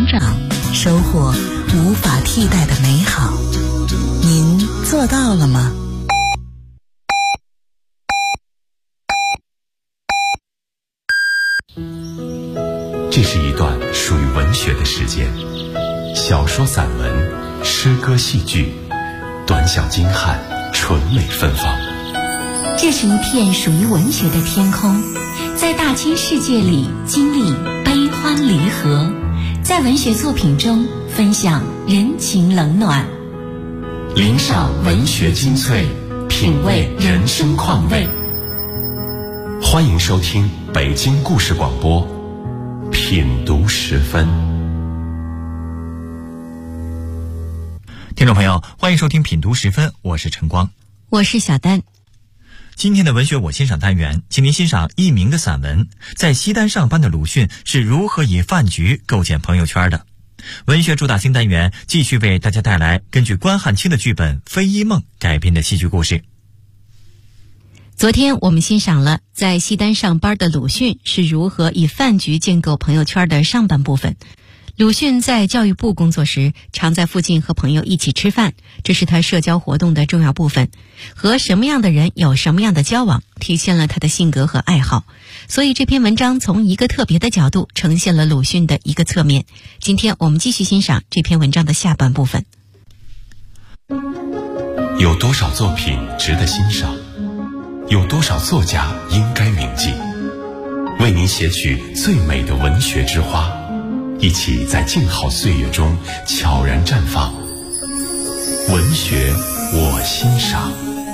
成长，收获无法替代的美好。您做到了吗？ 这是一段属于文学的时间，小说、散文、诗歌、戏剧，短小精悍，纯美芬芳。 这是一片属于文学的天空，在大千世界里经历悲欢离合，在文学作品中分享人情冷暖， 领赏文学精粹，品味人生况味。欢迎收听北京故事广播品读时分。 听众朋友，欢迎收听品读时分，我是晨光， 我是小丹。 今天的文学我欣赏单元，请您欣赏佚名的散文《在西单上班的鲁迅是如何以饭局构建朋友圈的》。文学主打新单元继续为大家带来根据关汉卿的剧本《非一梦》改编的戏剧故事。 昨天我们欣赏了在西单上班的鲁迅是如何以饭局建构朋友圈的上半部分。鲁迅在教育部工作时，常在附近和朋友一起吃饭，这是他社交活动的重要部分。和什么样的人有什么样的交往，体现了他的性格和爱好。所以这篇文章从一个特别的角度呈现了鲁迅的一个侧面。今天我们继续欣赏这篇文章的下半部分。 有多少作品值得欣赏？有多少作家应该铭记？为您写取最美的文学之花，一起在静好岁月中悄然绽放。文学我欣赏。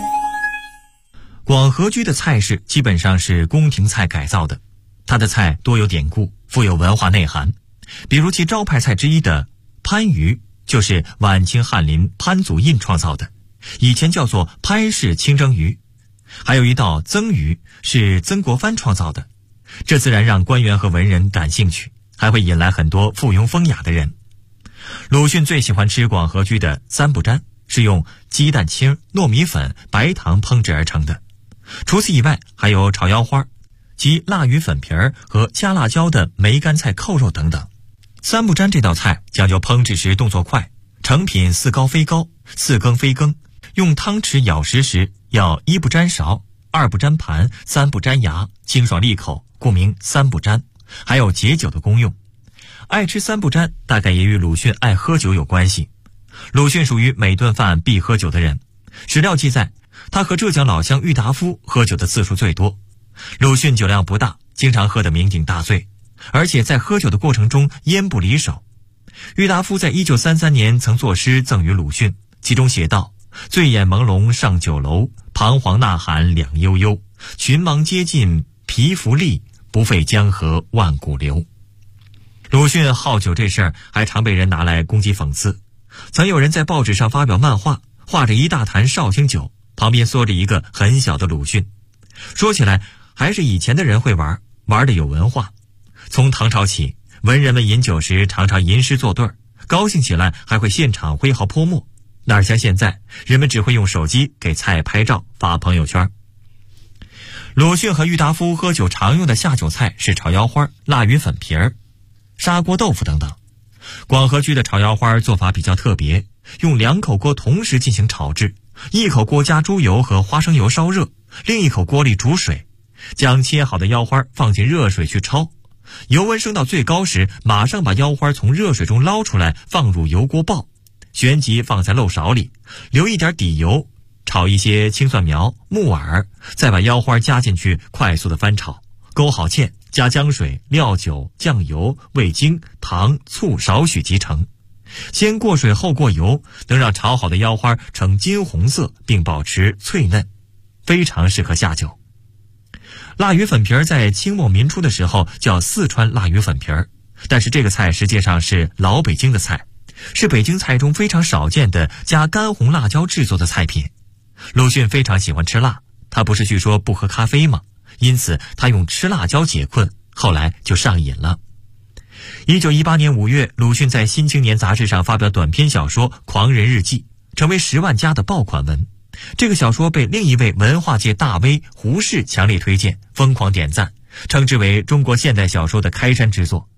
广和居的菜式基本上是宫廷菜改造的，他的菜多有典故，富有文化内涵。比如其招牌菜之一的番禺，就是晚清翰林潘祖印创造的，以前叫做潘氏清蒸鱼。还有一道曾鱼是曾国藩创造的，这自然让官员和文人感兴趣，还会引来很多附庸风雅的人。鲁迅最喜欢吃广和居的三不沾，是用鸡蛋清、糯米粉、白糖烹制而成的。除此以外，还有炒腰花及辣鱼粉皮儿和加辣椒的梅干菜扣肉等等。三不沾这道菜讲究烹制时动作快，成品似高非高，似羹非羹，用汤匙舀食时要一不沾勺，二不沾盘，三不沾牙，清爽利口，故名三不沾，还有解酒的功用。爱吃三不沾大概也与鲁迅爱喝酒有关系。鲁迅属于每顿饭必喝酒的人，史料记载他和浙江老乡郁达夫喝酒的次数最多。鲁迅酒量不大，经常喝得酩酊大醉，而且在喝酒的过程中烟不离手。郁达夫在1933年曾作诗赠予鲁迅，其中写道：醉眼朦胧上酒楼，彷徨呐喊两悠悠，群芒接近皮肤力，不费江河万古流。鲁迅好酒这事儿还常被人拿来攻击讽刺。曾有人在报纸上发表漫画，画着一大坛绍兴酒，旁边缩着一个很小的鲁迅。说起来还是以前的人会玩得有文化。从唐朝起，文人们饮酒时常常吟诗作对，高兴起来还会现场挥毫泼墨，哪像现在人们只会用手机给菜拍照发朋友圈。鲁迅和郁达夫喝酒常用的下酒菜是炒腰花、辣鱼粉皮儿、砂锅豆腐等等。广和居的炒腰花做法比较特别，用2口锅同时进行炒制，一口锅加猪油和花生油烧热，另一口锅里煮水，将切好的腰花放进热水去焯，油温升到最高时，马上把腰花从热水中捞出来，放入油锅爆，旋即放在漏勺里，留一点底油，炒一些青蒜苗、木耳，再把腰花加进去，快速的翻炒，勾好芡，加姜水、料酒、酱油、味精、糖、醋少许即成。先过水后过油，能让炒好的腰花呈金红色，并保持脆嫩，非常适合下酒。辣鱼粉皮儿在清末民初的时候叫四川辣鱼粉皮儿，但是这个菜实际上是老北京的菜，是北京菜中非常少见的加干红辣椒制作的菜品。鲁迅非常喜欢吃辣，他不是据说不喝咖啡吗？因此他用吃辣椒解困，后来就上瘾了。1918年5月，鲁迅在《新青年》杂志上发表短篇小说《狂人日记》，成为10万加的爆款文。这个小说被另一位文化界大 V 胡适强烈推荐，疯狂点赞，称之为中国现代小说的开山之作，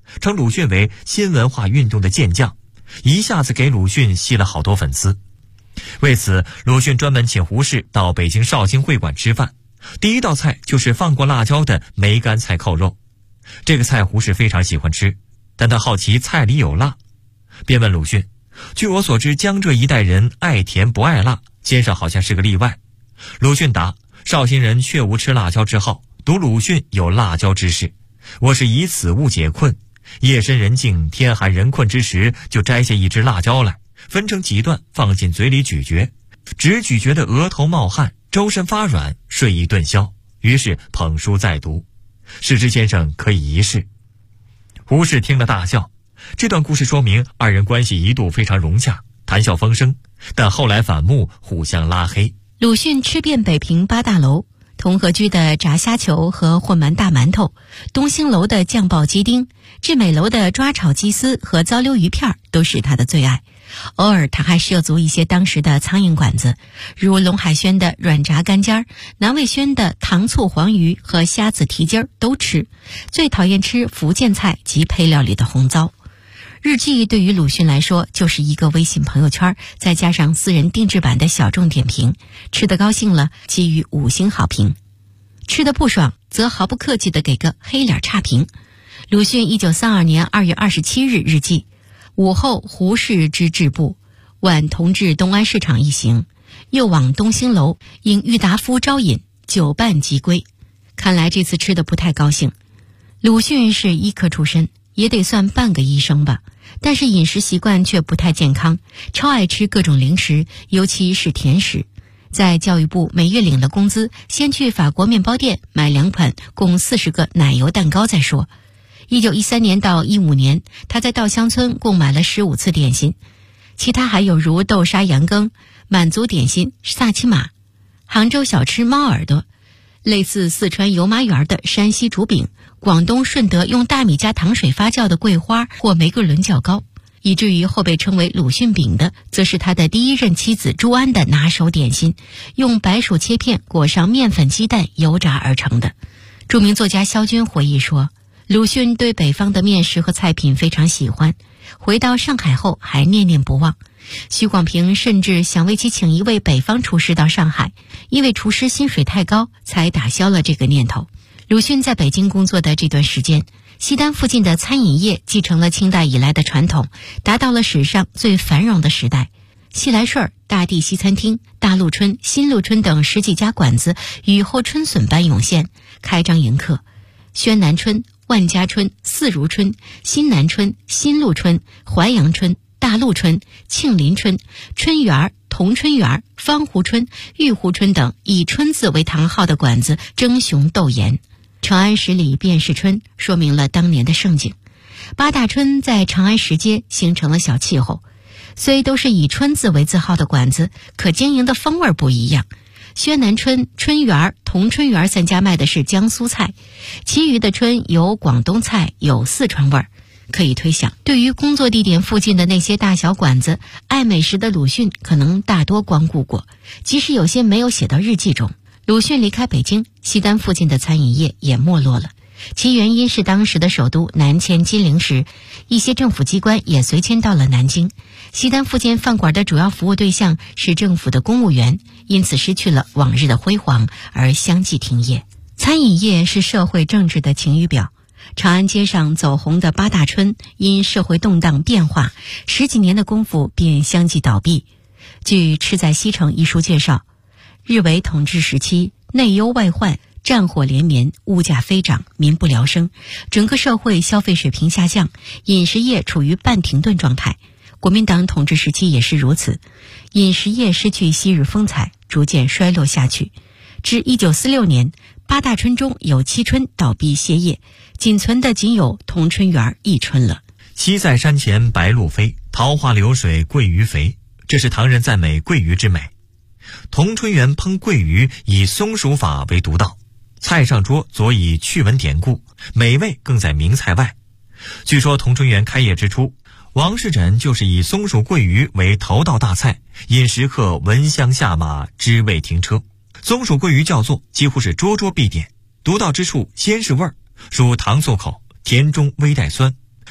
称鲁迅为新文化运动的健将，一下子给鲁迅吸了好多粉丝。为此，鲁迅专门请胡适到北京绍兴会馆吃饭，第一道菜就是放过辣椒的梅干菜扣肉。这个菜胡适非常喜欢吃，但他好奇菜里有辣，便问鲁迅：据我所知，江浙一带人爱甜不爱辣，先生好像是个例外。鲁迅答：绍兴人确无吃辣椒之好，独鲁迅有辣椒之事。我是以此物解困，夜深人静天寒人困之时，就摘下一只辣椒来，分成几段放进嘴里咀嚼，只咀嚼得额头冒汗，周身发软，睡意顿消，于是捧书再读。世之先生可以一试。胡适听了大笑。这段故事说明二人关系一度非常融洽，谈笑风生，但后来反目，互相拉黑。 鲁迅吃遍北平八大楼，同和居的炸虾球和混馒大馒头，东兴楼的酱爆鸡丁，致美楼的抓炒鸡丝和糟溜鱼片都是他的最爱。偶尔他还涉足一些当时的苍蝇馆子，如龙海轩的软炸干尖儿，南味轩的糖醋黄鱼和虾子蹄筋儿都吃，最讨厌吃福建菜及配料里的红糟。日记对于鲁迅来说就是一个微信朋友圈，再加上私人定制版的小众点评，吃得高兴了给予5星好评，吃得不爽则毫不客气地给个黑脸差评。鲁迅1932年2月27日日记：午后胡适之至部，晚同至东安市场一行，又往东兴楼，因郁达夫招引，酒半即归。看来这次吃得不太高兴。鲁迅是医科出身，也得算半个医生吧，但是饮食习惯却不太健康，超爱吃各种零食，尤其是甜食。在教育部每月领了工资，先去法国面包店买2款共40个奶油蛋糕再说。1913年到15年，他在稻香村共买了15次点心，其他还有如豆沙羊羹、满族点心萨其马、杭州小吃猫耳朵，类似四川油麻园的山西竹饼，广东顺德用大米加糖水发酵的桂花或玫瑰轮饺糕，以至于后被称为鲁迅饼的，则是他的第一任妻子朱安的拿手点心，用白薯切片裹上面粉鸡蛋油炸而成的。著名作家萧军回忆说，鲁迅对北方的面食和菜品非常喜欢，回到上海后还念念不忘。许广平甚至想为其请一位北方厨师到上海，因为厨师薪水太高，才打消了这个念头。鲁迅在北京工作的这段时间，西单附近的餐饮业继承了清代以来的传统，达到了史上最繁荣的时代。西来顺、大地西餐厅、大陆春、新陆春等10几家馆子雨后春笋般涌现，开张迎客。宣南春、万家春、四如春、新南春、新陆春、淮阳春、大陆春、庆林春、春园、同春园、方湖春、玉湖春等以春字为堂号的馆子争雄斗艳。长安十里便是春，说明了当年的盛景。八大春在长安十街形成了小气候，虽都是以春字为字号的馆子，可经营的风味不一样。宣南春、春园、同春园3家卖的是江苏菜，其余的春有广东菜，有四川味儿。可以推想，对于工作地点附近的那些大小馆子，爱美食的鲁迅可能大多光顾过，即使有些没有写到日记中。鲁迅离开北京，西单附近的餐饮业也没落了，其原因是当时的首都南迁金陵时，一些政府机关也随迁到了南京。西单附近饭馆的主要服务对象是政府的公务员，因此失去了往日的辉煌，而相继停业。餐饮业是社会政治的晴雨表，长安街上走红的八大春因社会动荡变化，10几年的功夫便相继倒闭。据《吃在西城》一书介绍，日伪统治时期，内忧外患，战火连绵，物价飞涨，民不聊生，整个社会消费水平下降，饮食业处于半停顿状态。国民党统治时期也是如此，饮食业失去昔日风采，逐渐衰落下去。至1946年，八大春中有7春倒闭歇业，仅存的仅有同春园1春了。 西在山前白鹭飞，桃花流水鳜鱼肥，这是唐人赞美鳜鱼之美。同春园烹鳜鱼以松鼠法为独到，菜上桌佐以趣闻典故，美味更在名菜外。据说同春园开业之初，王世贞就是以松鼠鳜鱼为头道大菜，引食客闻香下马，知味停车。松鼠鳜鱼叫做几乎是桌桌必点，独到之处先是味儿，属糖醋口，甜中微带酸，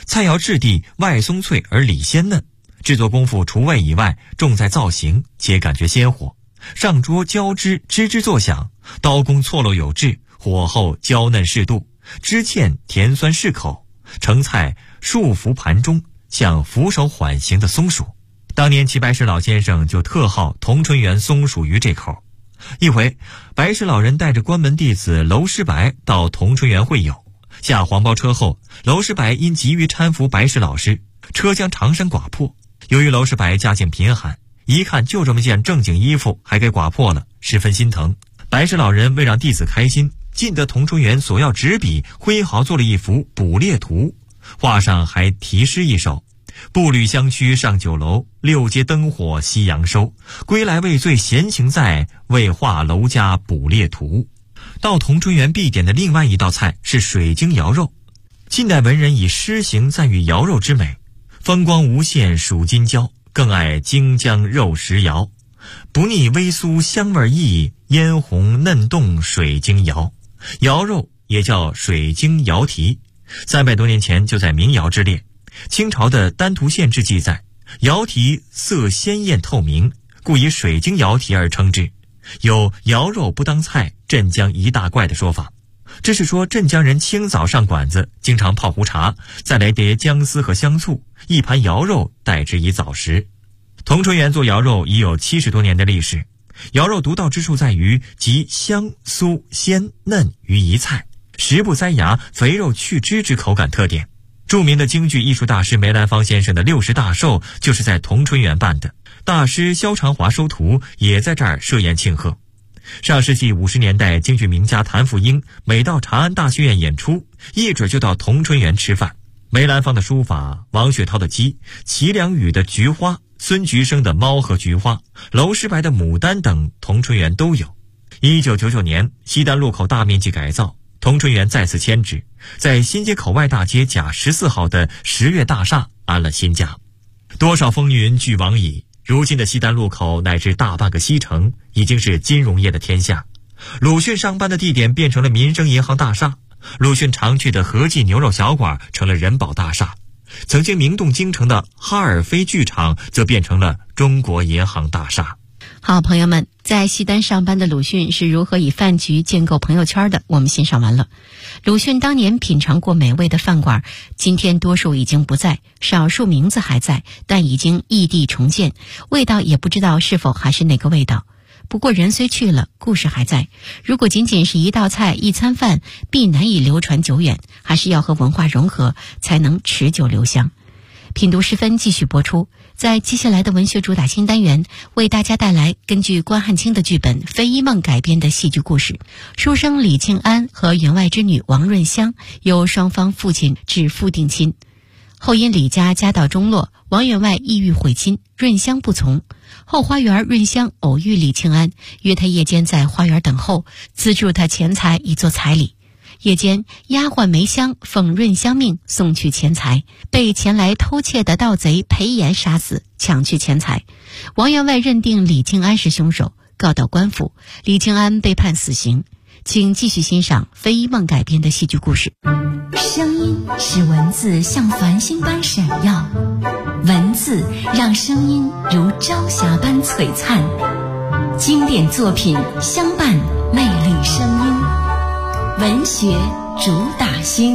菜肴质地外松脆而里鲜嫩，制作功夫除味以外，重在造型，且感觉鲜活。上桌浇汁吱吱作响，刀工错落有致，火候娇嫩适度，汁芡甜酸适口。盛菜束缚盘中，像扶手缓行的松鼠。当年齐白石老先生就特好同春园松鼠鱼这口。一回，白石老人带着关门弟子娄师白到同春园会友，下黄包车后，娄师白因急于搀扶白石老师，车将长衫刮破。由于娄师白家境贫寒，一看就这么件正经衣服还给刮破了，十分心疼。白石老人为让弟子开心，进得同春园索要纸笔，挥毫做了一幅捕猎图，画上还题诗一首：步履相趋上酒楼，六街灯火夕阳收。归来未醉闲情在，为画娄家捕猎图。到同春园必点的另外一道菜是水晶肴肉。近代文人以诗行赞誉肴肉之美，风光无限数今郊，更爱京江肉食肴。不腻微酥香味溢，嫣红嫩冻水晶肴。肴肉也叫水晶肴蹄，300多年前就在民谣之列。清朝的《丹徒县志》记载，肴蹄色鲜艳透明，故以水晶肴蹄而称之。有肴肉不当菜，镇江一大怪的说法。这是说镇江人清早上馆子，经常泡壶茶，再来碟姜丝和香醋，一盘肴肉代之以早食。同春园做肴肉已有70多年的历史。肴肉独到之处在于集香酥鲜嫩于一菜，食不塞牙，肥肉去脂之口感特点。著名的京剧艺术大师梅兰芳先生的60大寿就是在同春园办的，大师萧长华收徒也在这儿设宴庆贺。上世纪50年代，京剧名家谭富英每到长安大剧院演出，一准就到同春园吃饭。梅兰芳的书法，王雪涛的鸡，齐良宇的菊花，孙菊生的猫和菊花，娄师白的牡丹等，同春园都有。1999年，西单路口大面积改造，同春园再次迁址，在新街口外大街甲14号的10月大厦安了新家。多少风云俱往矣，如今的西单路口乃至大半个西城已经是金融业的天下。鲁迅上班的地点变成了民生银行大厦，鲁迅常去的和记牛肉小馆成了人保大厦，曾经名动京城的哈尔菲剧场则变成了中国银行大厦。 好，朋友们，在西单上班的鲁迅是如何以饭局建构朋友圈的，我们欣赏完了。鲁迅当年品尝过美味的饭馆，今天多数已经不在，少数名字还在，但已经异地重建，味道也不知道是否还是那个味道。不过人虽去了，故事还在。如果仅仅是一道菜一餐饭，必难以流传久远，还是要和文化融合，才能持久留香。品读时分继续播出，在接下来的文学主打新单元，为大家带来根据关汉卿的剧本《飞一梦》改编的戏剧故事。书生李庆安和员外之女王润香由双方父亲指腹定亲，后因李家家道中落，王员外意欲悔亲，润香不从。后花园润香偶遇李庆安，约他夜间在花园等候，资助他钱财以作彩礼。夜间，丫鬟梅香奉润香命送去钱财，被前来偷窃的盗贼裴炎杀死，抢去钱财。王员外认定李庆安是凶手，告到官府，李庆安被判死刑。请继续欣赏飞一梦改编的戏剧故事。 声音使文字像繁星般闪耀，文字让声音如朝霞般璀璨。经典作品相伴，魅力声音，文学主打星。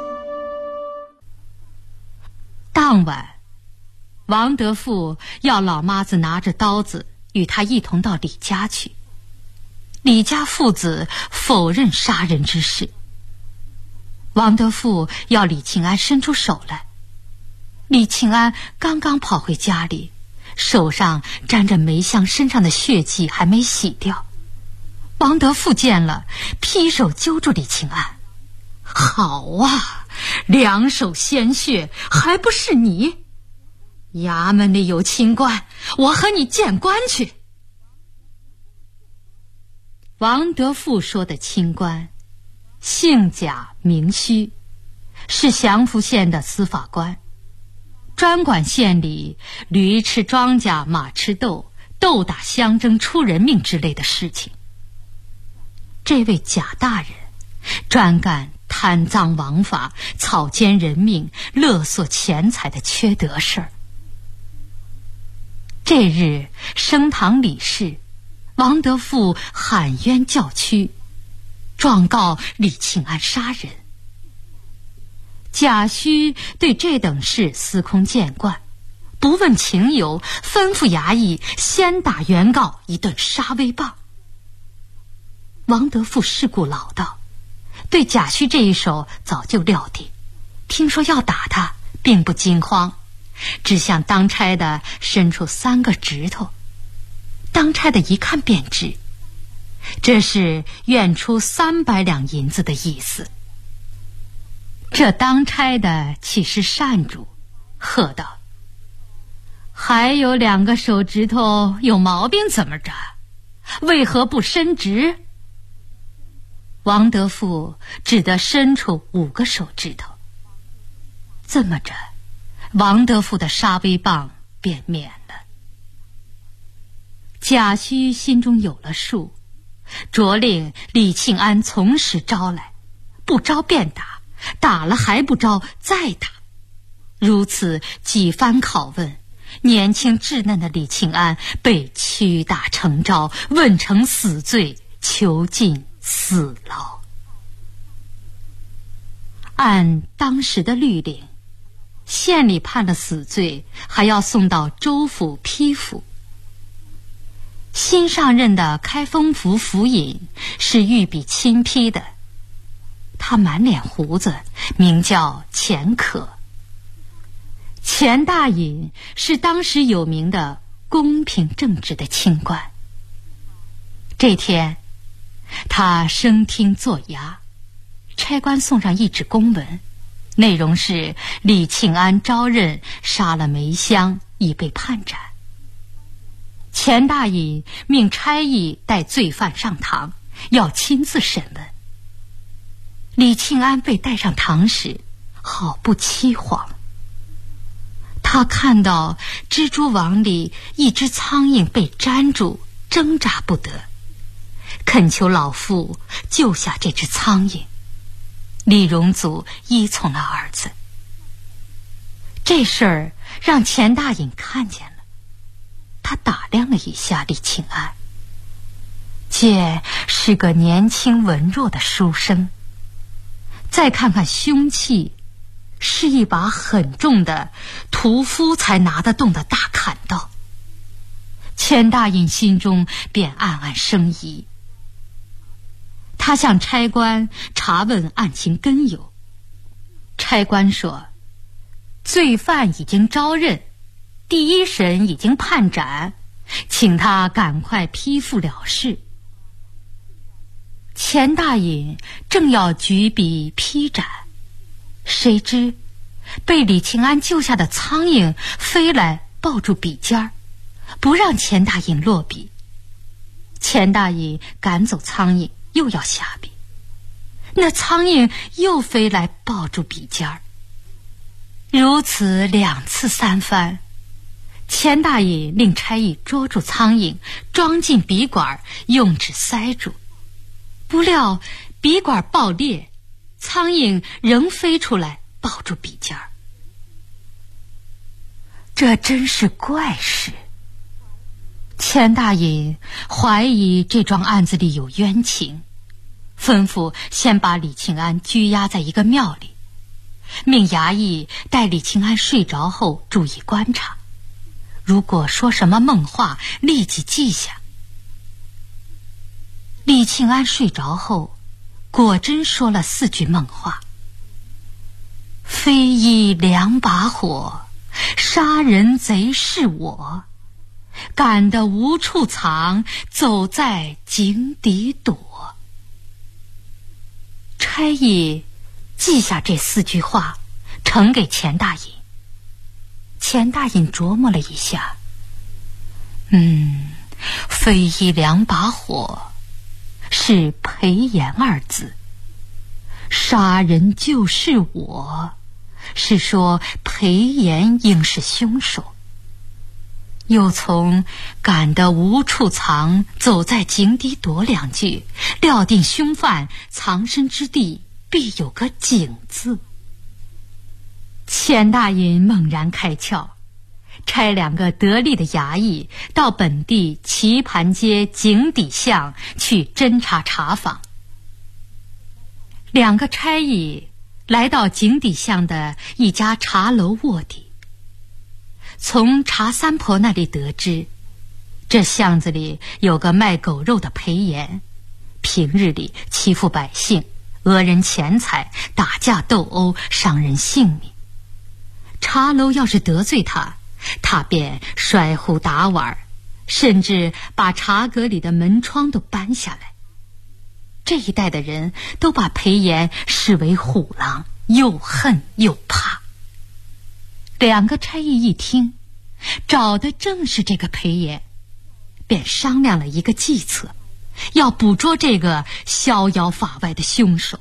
当晚，王德富要老妈子拿着刀子与他一同到李家去。李家父子否认杀人之事。王德富要李庆安伸出手来，李庆安刚刚跑回家里，手上沾着梅香身上的血迹还没洗掉。王德富见了，劈手揪住李庆安：“好啊，两手鲜血，还不是你？衙门里有清官，我和你见官去。”王德富说的清官，姓贾名虚，是祥符县的司法官，专管县里驴吃庄稼马吃豆，斗打相争出人命之类的事情。这位贾大人专干贪赃枉法、草菅人命、勒索钱财的缺德事儿。这日，升堂理事，王德富喊冤叫屈，状告李庆安杀人。贾诩对这等事司空见惯，不问情由，吩咐衙役先打原告一顿杀威棒。王德富世故老道，对贾诩这一手早就料定，听说要打他，并不惊慌，只向当差的伸出3个指头。当差的一看便知，这是愿出300两银子的意思。这当差的岂是善主，喝道：“还有2个手指头有毛病怎么着？为何不伸直？”王德富只得伸出5个手指头。这么着，王德富的杀威棒便免了。贾诩心中有了数，着令李庆安从实招来，不招便打，打了还不招再打。如此几番拷问，年轻稚嫩的李庆安被屈打成招，问成死罪，囚禁死牢。按当时的律令，县里判了死罪，还要送到州府批复。新上任的开封府府尹是御笔亲批的，他满脸胡子，名叫钱可。钱大尹是当时有名的公平正直的清官。这天，他升厅作衙，差官送上一纸公文，内容是李庆安招认杀了梅香，已被判斩。钱大尹命差役带罪犯上堂，要亲自审问。李庆安被带上堂时，好不凄惶。他看到蜘蛛网里一只苍蝇被粘住，挣扎不得，恳求老父救下这只苍蝇。李荣祖依从了儿子。这事儿让钱大尹看见了，他打量了一下李庆安，见是个年轻文弱的书生，再看看凶器，是一把很重的屠夫才拿得动的大砍刀。钱大尹心中便暗暗生疑。他向差官查问案情根由，差官说，罪犯已经招认，第1审已经判斩，请他赶快批复了事。钱大尹正要举笔批斩，谁知被李庆安救下的苍蝇飞来抱住笔尖儿，不让钱大尹落笔。钱大尹赶走苍蝇，又要下笔，那苍蝇又飞来抱住笔尖儿。如此2次3番，钱大尹令差役捉住苍蝇，装进笔管，用纸塞住。不料笔管爆裂，苍蝇仍飞出来抱住笔尖儿。这真是怪事。钱大尹怀疑这桩案子里有冤情，吩咐先把李庆安拘押在一个庙里，命衙役待李庆安睡着后注意观察，如果说什么梦话，立即记下。李庆安睡着后，果真说了4句梦话：非一2把火，杀人贼是我，赶得无处藏，走在井底躲。差役记下这4句话，呈给钱大尹。钱大尹琢磨了一下，非一2把火，是裴炎2字，杀人就是我，是说裴炎应是凶手。又从赶得无处藏，走在井底躲2句，料定凶犯藏身之地必有个井字。钱大隐猛然开窍，差2个得力的衙役到本地棋盘街井底巷去侦查查访。2个差役来到井底巷的一家茶楼卧底，从茶三婆那里得知，这巷子里有个卖狗肉的裴岩，平日里欺负百姓，讹人钱财，打架斗殴，伤人性命。茶楼要是得罪他，他便摔壶打碗，甚至把茶阁里的门窗都搬下来。这一带的人都把裴岩视为虎狼，又恨又怕。2个差役一听，找的正是这个裴岩，便商量了一个计策，要捕捉这个逍遥法外的凶手。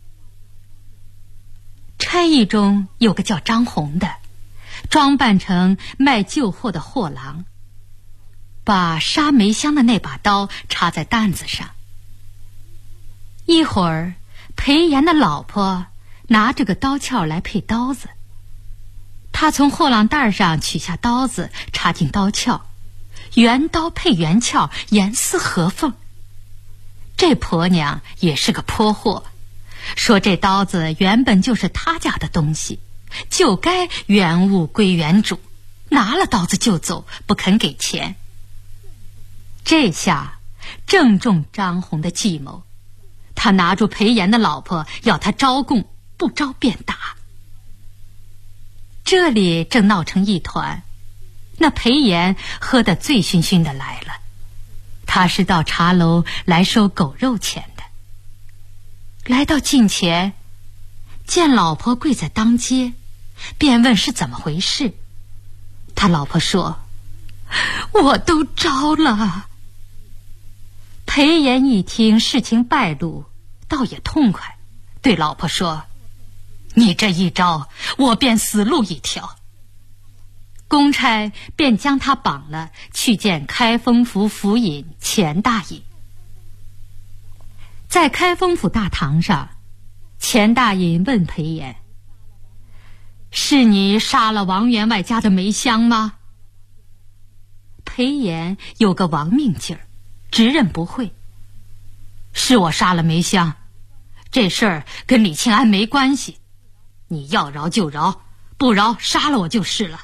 差役中有个叫张红的，装扮成卖旧货的货郎，把杀梅香的那把刀插在担子上。一会儿，裴岩的老婆拿着个刀鞘来配刀子，他从货郎袋上取下刀子，插进刀鞘，原刀配原鞘，严丝合缝。这婆娘也是个泼货，说这刀子原本就是他家的东西，就该原物归原主，拿了刀子就走，不肯给钱。这下正中张红的计谋，他拿住裴岩的老婆，要他招供，不招便打。这里正闹成一团，那裴岩喝得醉醺醺的来了，他是到茶楼来收狗肉钱的。来到近前，见老婆跪在当街，便问是怎么回事。他老婆说：“我都招了。”裴岩一听事情败露，倒也痛快，对老婆说：“你这一招，我便死路一条。”公差便将他绑了，去见开封府府尹钱大隐。在开封府大堂上，钱大隐问裴岩：“是你杀了王员外家的梅香吗？”裴岩有个亡命劲儿，直认不会。“是我杀了梅香，这事儿跟李庆安没关系，你要饶就饶，不饶杀了我就是了。”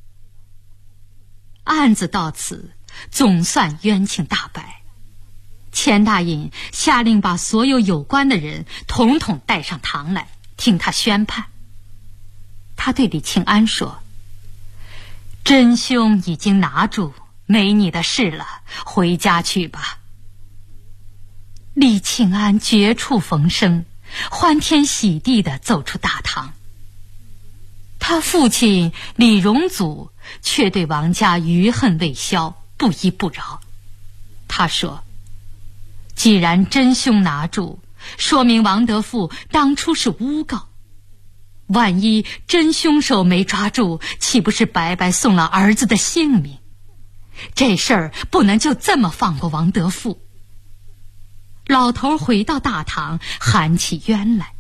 案子到此总算冤情大白。钱大隐下令把所有有关的人统统带上堂来，听他宣判。他对李庆安说：“真凶已经拿住，没你的事了，回家去吧。”李庆安绝处逢生，欢天喜地地走出大堂。他父亲李荣祖却对王家余恨未消，不依不饶。他说：“既然真凶拿住，说明王德富当初是诬告，万一真凶手没抓住，岂不是白白送了儿子的性命？这事儿不能就这么放过王德富。”老头回到大堂，喊起冤来。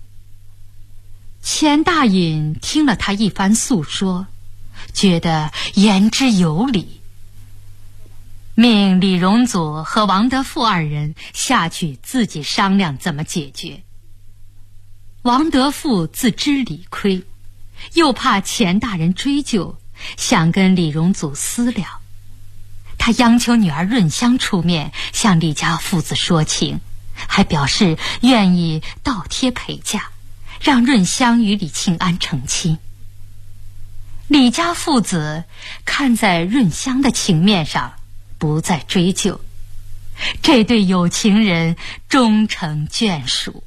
钱大隐听了他一番诉说，觉得言之有理，命李荣祖和王德富2人下去自己商量怎么解决。王德富自知理亏，又怕钱大人追究，想跟李荣祖私了。他央求女儿润香出面向李家父子说情，还表示愿意倒贴陪嫁，让润香与李庆安成亲。李家父子看在润香的情面上，不再追究，这对有情人终成眷属。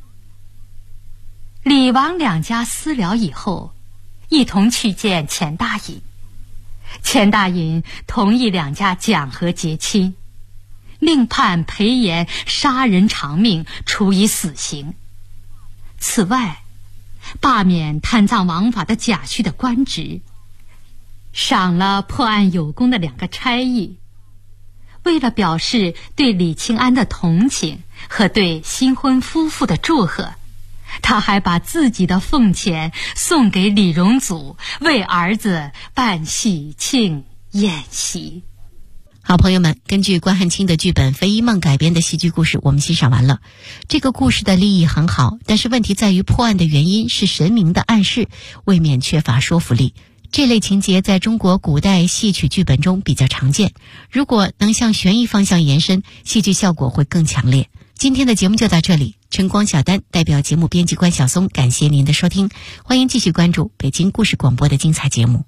李王2家私了以后，一同去见钱大隐。钱大隐同意2家讲和结亲，另判裴岩杀人偿命，处以死刑。此外，罢免贪赃枉法的贾诩的官职，赏了破案有功的2个差役。为了表示对李庆安的同情和对新婚夫妇的祝贺， 他还把自己的俸钱送给李荣祖，为儿子办喜庆宴席。 好朋友们，根据关汉卿的剧本《肥姨梦》改编的戏剧故事我们欣赏完了。这个故事的立意很好，但是问题在于破案的原因是神明的暗示，未免缺乏说服力。这类情节在中国古代戏曲剧本中比较常见，如果能向悬疑方向延伸，戏剧效果会更强烈。今天的节目就到这里，晨光小丹代表节目编辑关晓松感谢您的收听，欢迎继续关注北京故事广播的精彩节目。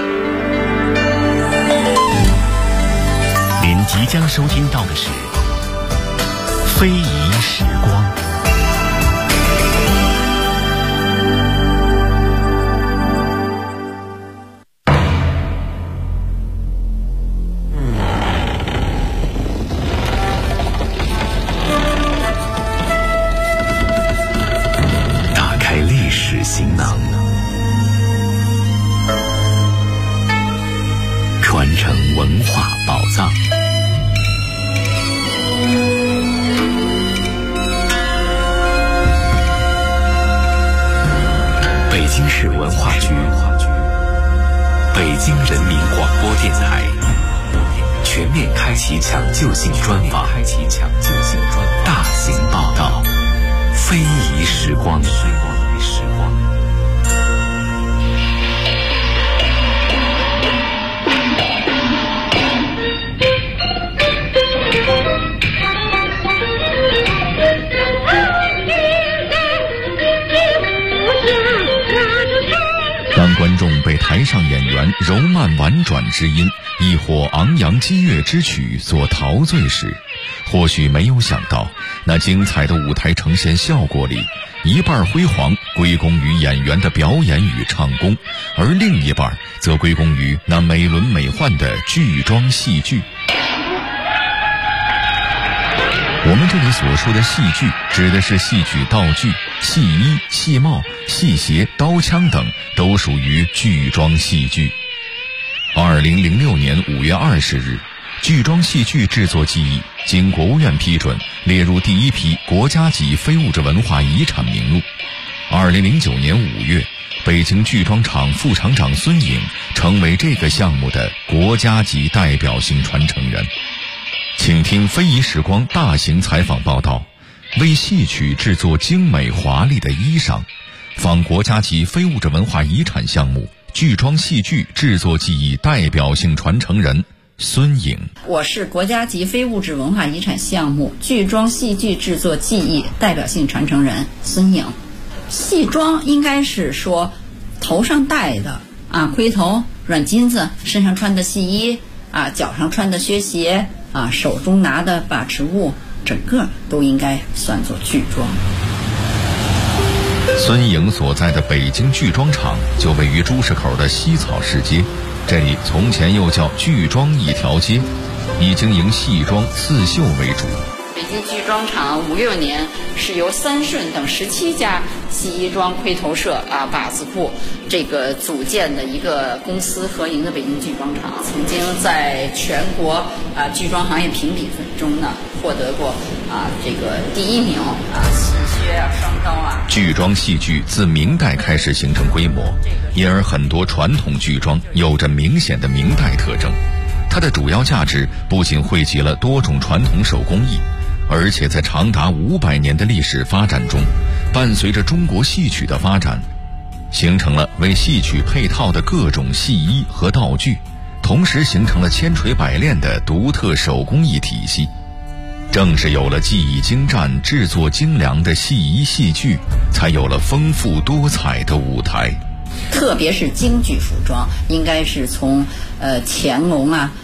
您即将收听到的是非遗时光。打开历史行囊，传承文化宝藏。北京市文化局、北京人民广播电台全面开启抢救性专访，大型报道，非遗时光。 当观众被台上演员柔慢婉转之音亦或昂扬激越之曲所陶醉时，或许没有想到，那精彩的舞台呈现效果里，一半辉煌归功于演员的表演与唱功，而另一半则归功于那美轮美奂的剧装戏剧。我们这里所说的戏剧，指的是戏曲道具、戏衣、戏帽、戏鞋、刀枪等都属于剧装戏剧。2006年5月20日，剧装戏剧制作技艺经国务院批准，列入第一批国家级非物质文化遗产名录。2009年5月，北京剧装厂副厂长孙颖成为这个项目的国家级代表性传承人。请听非遗时光大型采访报道，为戏曲制作精美华丽的衣裳，访国家级非物质文化遗产项目剧装戏剧制作技艺代表性传承人孙颖。 我是国家级非物质文化遗产项目剧装戏剧制作技艺代表性传承人孙颖。戏装应该是说头上戴的盔头、软金子，身上穿的戏衣脚上穿的靴鞋手中拿的把持物，整个都应该算作剧装。 孙颖所在的北京剧装厂就位于朱市口的西草市街，这里从前又叫剧装一条街，以经营戏装、刺绣为主。 北京剧装厂56年是由三顺等17家戏衣装盔头社瓦子铺这个组建的一个公司合营的北京剧装厂，曾经在全国剧装行业评比分中呢获得过这个第1名戏靴双刀剧装戏剧自明代开始形成规模，因而很多传统剧装有着明显的明代特征。它的主要价值不仅汇集了多种传统手工艺，而且在长达500年的历史发展中，伴随着中国戏曲的发展，形成了为戏曲配套的各种戏衣和道具，同时形成了千锤百炼的独特手工艺体系。正是有了技艺精湛、制作精良的戏衣戏剧，才有了丰富多彩的舞台。 特别是京剧服装，应该是从乾隆